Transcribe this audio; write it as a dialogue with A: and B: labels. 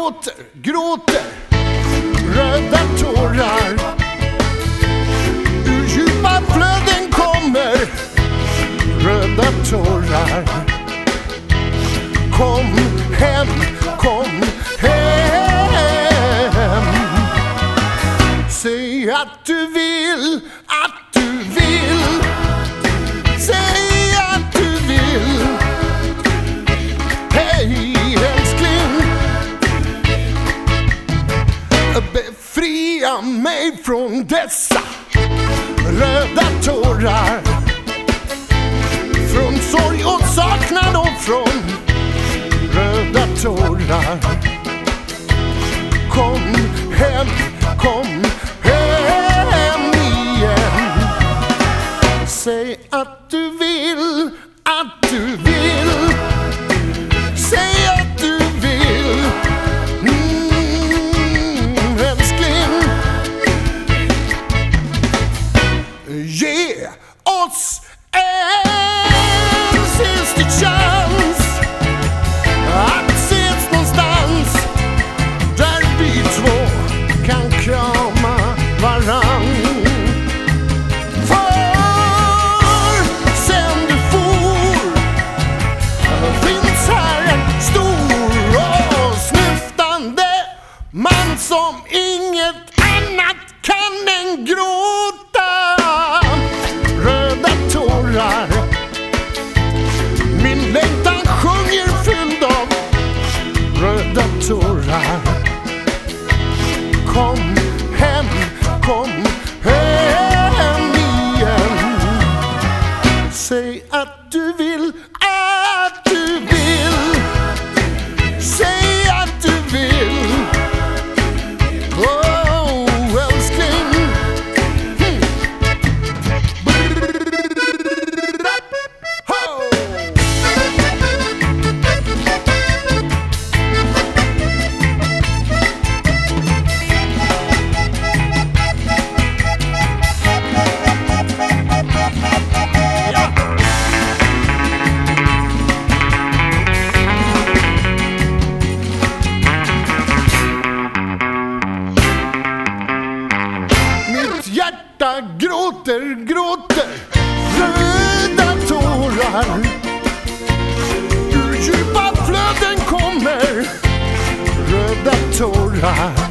A: gråter röda tårar. Ur djupa flöden kommer röda tårar. Kom hem, kom hem. Säg att du vill, att du vill. Säg att du vill. Hej älskling, befria mig från dessa röda tårar. Från sorg och saknad och från röda tårar. Kom hem, kom hem igen. Säg att du vill, att du vill. Säg att du vill. Älskling, ge oss en sista chans att ses någonstans där vi två kan krama varann. För sen du for finns här en stor och snyftande man som inget annat kan än gråta röda tårar. Min längtan sjunger fylld av röda tårar. Kom hem, kom hem igen. Säg att du vill, att du vill. Säg att du vill. Oh, älskling. Hjärta gråter, gråter röda tårar. Ur djupa flöden kommer röda tårar.